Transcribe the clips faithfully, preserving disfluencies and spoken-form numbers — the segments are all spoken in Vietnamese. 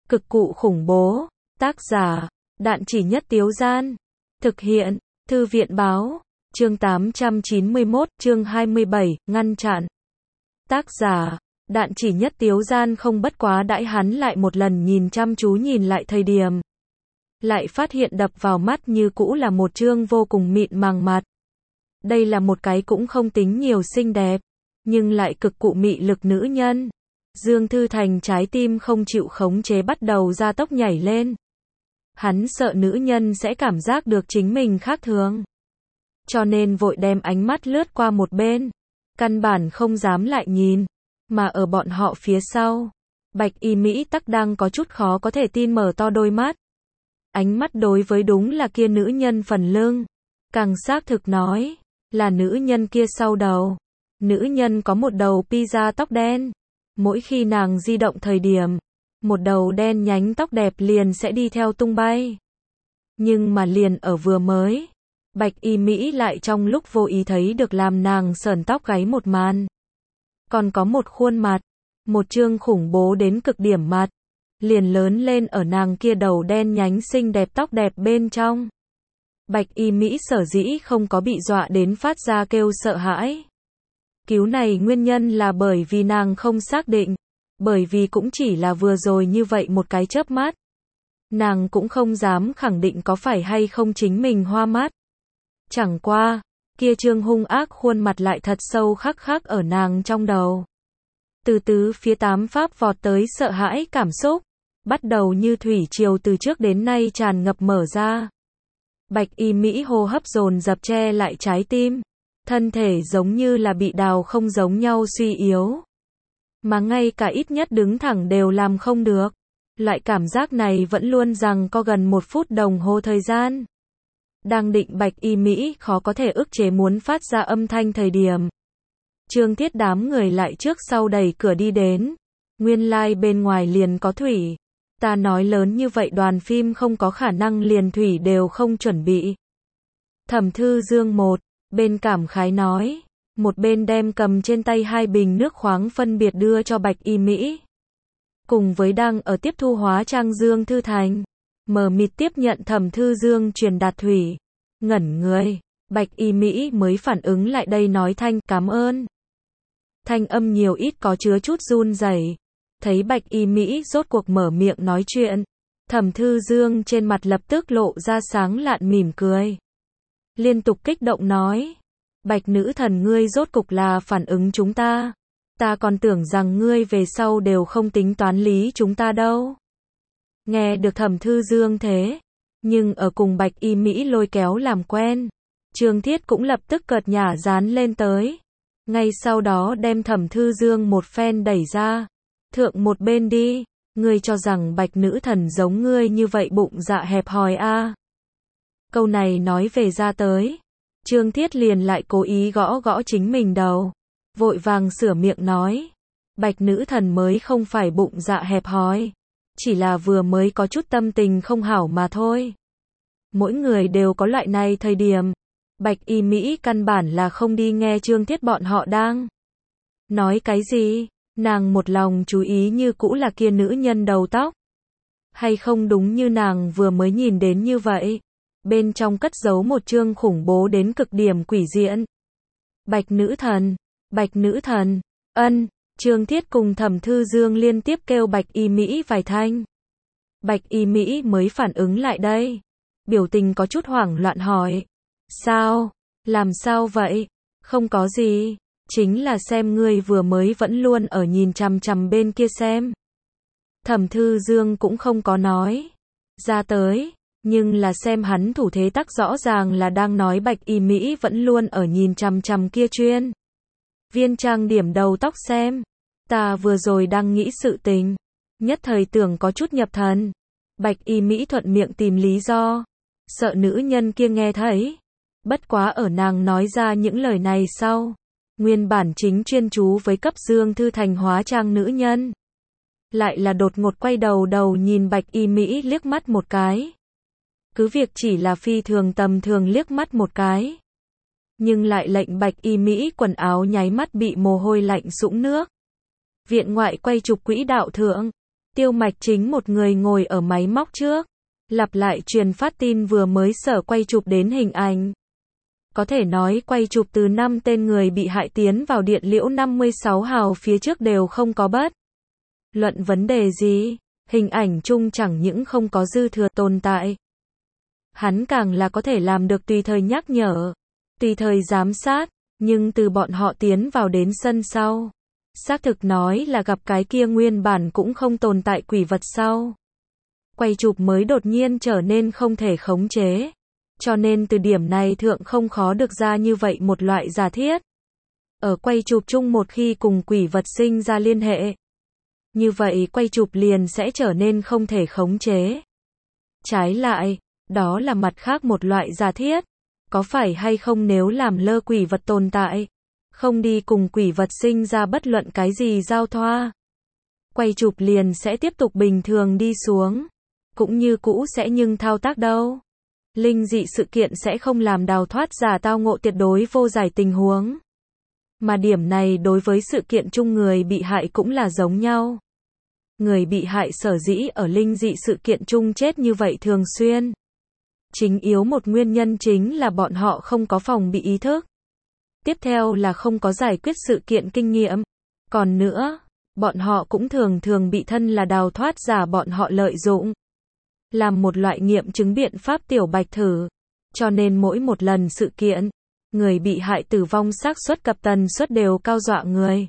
Cực cụ khủng bố. Tác giả, Đạn Chỉ Nhất Tiếu Gian. Thực hiện, Thư viện báo. Chương tám trăm chín mươi mốt, chương hai mươi bảy, ngăn chặn. Tác giả, Đạn Chỉ Nhất Tiếu Gian không bất quá đãi hắn lại một lần nhìn chăm chú nhìn lại thời điểm. Lại phát hiện đập vào mắt như cũ là một chương vô cùng mịn màng mặt. Đây là một cái cũng không tính nhiều xinh đẹp, nhưng lại cực cụ mị lực nữ nhân. Dương Thư Thành trái tim không chịu khống chế bắt đầu ra tốc nhảy lên. Hắn sợ nữ nhân sẽ cảm giác được chính mình khác thường. Cho nên vội đem ánh mắt lướt qua một bên. Căn bản không dám lại nhìn. Mà ở bọn họ phía sau, Bạch Y Mỹ tắc đang có chút khó có thể tin mở to đôi mắt. Ánh mắt đối với đúng là kia nữ nhân phần lưng. Càng xác thực nói, là nữ nhân kia sau đầu. Nữ nhân có một đầu pizza tóc đen. Mỗi khi nàng di động thời điểm, một đầu đen nhánh tóc đẹp liền sẽ đi theo tung bay. Nhưng mà liền ở vừa mới, Bạch Y Mỹ lại trong lúc vô ý thấy được làm nàng sởn tóc gáy một màn. Còn có một khuôn mặt, một chương khủng bố đến cực điểm mặt, liền lớn lên ở nàng kia đầu đen nhánh xinh đẹp tóc đẹp bên trong. Bạch Y Mỹ sở dĩ không có bị dọa đến phát ra kêu sợ hãi. Cứu này nguyên nhân là bởi vì nàng không xác định, bởi vì cũng chỉ là vừa rồi như vậy một cái chớp mắt. Nàng cũng không dám khẳng định có phải hay không chính mình hoa mắt. Chẳng qua, kia trương hung ác khuôn mặt lại thật sâu khắc khắc ở nàng trong đầu. Từ tứ phía tám pháp vọt tới sợ hãi cảm xúc, bắt đầu như thủy triều từ trước đến nay tràn ngập mở ra. Bạch Y Mỹ hô hấp dồn dập che lại trái tim. Thân thể giống như là bị đào không giống nhau suy yếu. Mà ngay cả ít nhất đứng thẳng đều làm không được. Loại cảm giác này vẫn luôn rằng có gần một phút đồng hồ thời gian. Đang định Bạch Y Mỹ khó có thể ức chế muốn phát ra âm thanh thời điểm. Trương Thiết đám người lại trước sau đẩy cửa đi đến. Nguyên lai like bên ngoài liền có thủy. Ta nói lớn như vậy đoàn phim không có khả năng liền thủy đều không chuẩn bị. Thẩm Thư Dương một bên cảm khái nói, một bên đem cầm trên tay hai bình nước khoáng phân biệt đưa cho Bạch Y Mỹ. Cùng với đang ở tiếp thu hóa trang Dương Thư Thành, mờ mịt tiếp nhận Thẩm Thư Dương truyền đạt thủy. Ngẩn người, Bạch Y Mỹ mới phản ứng lại đây nói thanh cảm ơn. Thanh âm nhiều ít có chứa chút run rẩy. Thấy Bạch Y Mỹ rốt cuộc mở miệng nói chuyện, Thẩm Thư Dương trên mặt lập tức lộ ra sáng lạn mỉm cười. Liên tục kích động nói, Bạch nữ thần ngươi rốt cục là phản ứng chúng ta. Ta còn tưởng rằng ngươi về sau đều không tính toán lý chúng ta đâu. Nghe được Thẩm Thư Dương thế, nhưng ở cùng Bạch Y Mỹ lôi kéo làm quen, Trương Thiết cũng lập tức cợt nhả dán lên tới. Ngay sau đó đem Thẩm Thư Dương một phen đẩy ra. Thượng một bên đi, ngươi cho rằng Bạch nữ thần giống ngươi như vậy bụng dạ hẹp hòi a? À? Câu này nói về ra tới, Trương Thiết liền lại cố ý gõ gõ chính mình đầu, vội vàng sửa miệng nói, Bạch nữ thần mới không phải bụng dạ hẹp hòi, chỉ là vừa mới có chút tâm tình không hảo mà thôi. Mỗi người đều có loại này thời điểm. Bạch Y Mỹ căn bản là không đi nghe Trương Thiết bọn họ đang nói cái gì, nàng một lòng chú ý như cũ là kia nữ nhân đầu tóc. Hay không đúng như nàng vừa mới nhìn đến như vậy. Bên trong cất giấu một chương khủng bố đến cực điểm quỷ diện. Bạch nữ thần, Bạch nữ thần, ân, Trương Thiết cùng Thẩm Thư Dương liên tiếp kêu Bạch Y Mỹ vài thanh. Bạch Y Mỹ mới phản ứng lại đây. Biểu tình có chút hoảng loạn hỏi. Sao? Làm sao vậy? Không có gì. Chính là xem ngươi vừa mới vẫn luôn ở nhìn chằm chằm bên kia xem. Thẩm Thư Dương cũng không có nói ra tới. Nhưng là xem hắn thủ thế tắc rõ ràng là đang nói Bạch Y Mỹ vẫn luôn ở nhìn chằm chằm kia chuyên. Viên trang điểm đầu tóc xem. Ta vừa rồi đang nghĩ sự tình. Nhất thời tưởng có chút nhập thần. Bạch Y Mỹ thuận miệng tìm lý do. Sợ nữ nhân kia nghe thấy. Bất quá ở nàng nói ra những lời này sau. Nguyên bản chính chuyên chú với cấp Dương Thư Thành hóa trang nữ nhân. Lại là đột ngột quay đầu đầu nhìn Bạch Y Mỹ liếc mắt một cái. Cứ việc chỉ là phi thường tầm thường liếc mắt một cái. Nhưng lại lệnh Bạch Y Mỹ quần áo nháy mắt bị mồ hôi lạnh sũng nước. Viện ngoại quay trục quỹ đạo thượng. Tiêu Mạch chính một người ngồi ở máy móc trước, lặp lại truyền phát tin vừa mới sở quay chụp đến hình ảnh. Có thể nói quay chụp từ năm tên người bị hại tiến vào điện liễu năm mươi sáu hào phía trước đều không có bất luận vấn đề gì, hình ảnh chung chẳng những không có dư thừa tồn tại. Hắn càng là có thể làm được tùy thời nhắc nhở, tùy thời giám sát, nhưng từ bọn họ tiến vào đến sân sau, xác thực nói là gặp cái kia nguyên bản cũng không tồn tại quỷ vật sau. Quay chụp mới đột nhiên trở nên không thể khống chế. Cho nên từ điểm này thượng không khó được ra như vậy một loại giả thiết. Ở quay chụp chung một khi cùng quỷ vật sinh ra liên hệ, như vậy quay chụp liền sẽ trở nên không thể khống chế. Trái lại, đó là mặt khác một loại giả thiết. Có phải hay không nếu làm lơ quỷ vật tồn tại, không đi cùng quỷ vật sinh ra bất luận cái gì giao thoa, quay chụp liền sẽ tiếp tục bình thường đi xuống, cũng như cũ sẽ nhưng thao tác đâu. Linh dị sự kiện sẽ không làm đào thoát giả tao ngộ tuyệt đối vô giải tình huống. Mà điểm này đối với sự kiện chung người bị hại cũng là giống nhau. Người bị hại sở dĩ ở linh dị sự kiện chung chết như vậy thường xuyên. Chính yếu một nguyên nhân chính là bọn họ không có phòng bị ý thức. Tiếp theo là không có giải quyết sự kiện kinh nghiệm. Còn nữa, bọn họ cũng thường thường bị thân là đào thoát giả bọn họ lợi dụng. Làm một loại nghiệm chứng biện pháp tiểu bạch thử. Cho nên mỗi một lần sự kiện, người bị hại tử vong xác suất cập tần suất đều cao dọa người.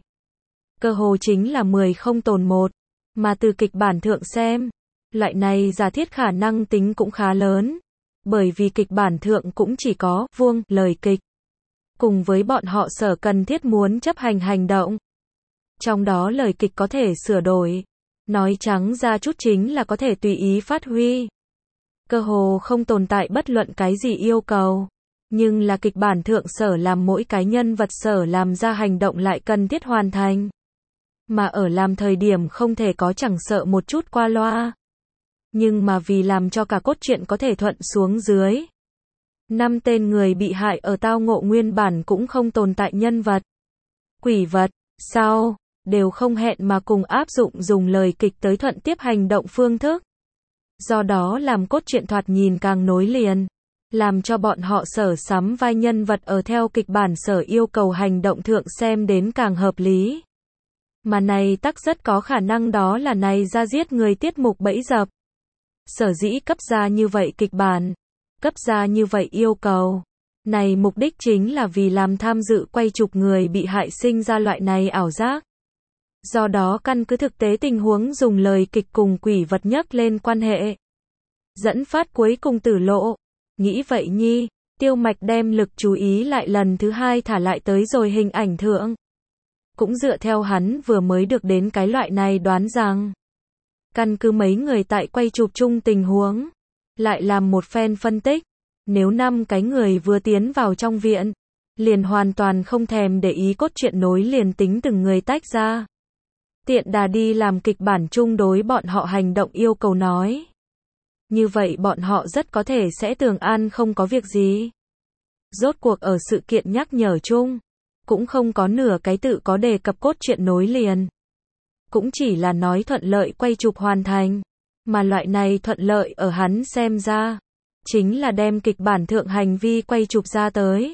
Cơ hồ chính là mười không tồn một. Mà từ kịch bản thượng xem, loại này giả thiết khả năng tính cũng khá lớn. Bởi vì kịch bản thượng cũng chỉ có vuông lời kịch. Cùng với bọn họ sở cần thiết muốn chấp hành hành động. Trong đó lời kịch có thể sửa đổi. Nói trắng ra chút chính là có thể tùy ý phát huy. Cơ hồ không tồn tại bất luận cái gì yêu cầu. Nhưng là kịch bản thượng sở làm mỗi cái nhân vật sở làm ra hành động lại cần thiết hoàn thành. Mà ở làm thời điểm không thể có chẳng sợ một chút qua loa. Nhưng mà vì làm cho cả cốt truyện có thể thuận xuống dưới. Năm tên người bị hại ở tao ngộ nguyên bản cũng không tồn tại nhân vật. Quỷ vật, sau, đều không hẹn mà cùng áp dụng dùng lời kịch tới thuận tiếp hành động phương thức. Do đó làm cốt truyện thoạt nhìn càng nối liền. Làm cho bọn họ sở sắm vai nhân vật ở theo kịch bản sở yêu cầu hành động thượng xem đến càng hợp lý. Mà này tắc rất có khả năng đó là này ra giết người tiết mục bẫy dập. Sở dĩ cấp ra như vậy kịch bản, cấp ra như vậy yêu cầu. Này mục đích chính là vì làm tham dự quay chụp người bị hại sinh ra loại này ảo giác. Do đó căn cứ thực tế tình huống dùng lời kịch cùng quỷ vật nhắc lên quan hệ. Dẫn phát cuối cùng tử lộ. Nghĩ vậy nhi, Tiêu Mạch đem lực chú ý lại lần thứ hai thả lại tới rồi hình ảnh thượng. Cũng dựa theo hắn vừa mới được đến cái loại này đoán rằng. Căn cứ mấy người tại quay chụp chung tình huống. Lại làm một phen phân tích. Nếu năm cái người vừa tiến vào trong viện. Liền hoàn toàn không thèm để ý cốt truyện nối liền tính từng người tách ra. Tiện đà đi làm kịch bản chung đối bọn họ hành động yêu cầu nói. Như vậy bọn họ rất có thể sẽ tưởng an không có việc gì. Rốt cuộc ở sự kiện nhắc nhở chung. Cũng không có nửa cái tự có đề cập cốt truyện nối liền. Cũng chỉ là nói thuận lợi quay chụp hoàn thành. Mà loại này thuận lợi ở hắn xem ra. Chính là đem kịch bản thượng hành vi quay chụp ra tới.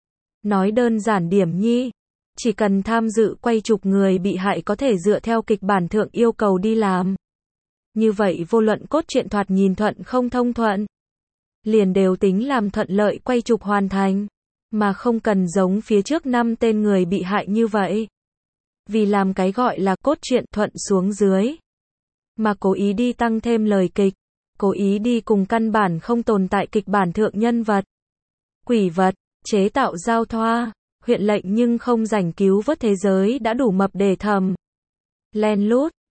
Nói đơn giản điểm nhi. Chỉ cần tham dự quay chụp người bị hại có thể dựa theo kịch bản thượng yêu cầu đi làm. Như vậy vô luận cốt truyện thoạt nhìn thuận không thông thuận. Liền đều tính làm thuận lợi quay chụp hoàn thành. Mà không cần giống phía trước năm tên người bị hại như vậy. Vì làm cái gọi là cốt truyện thuận xuống dưới. Mà cố ý đi tăng thêm lời kịch. Cố ý đi cùng căn bản không tồn tại kịch bản thượng nhân vật. Quỷ vật, chế tạo giao thoa. Huyện lệnh nhưng không rảnh cứu vớt thế giới đã đủ mập để thầm. Len lút,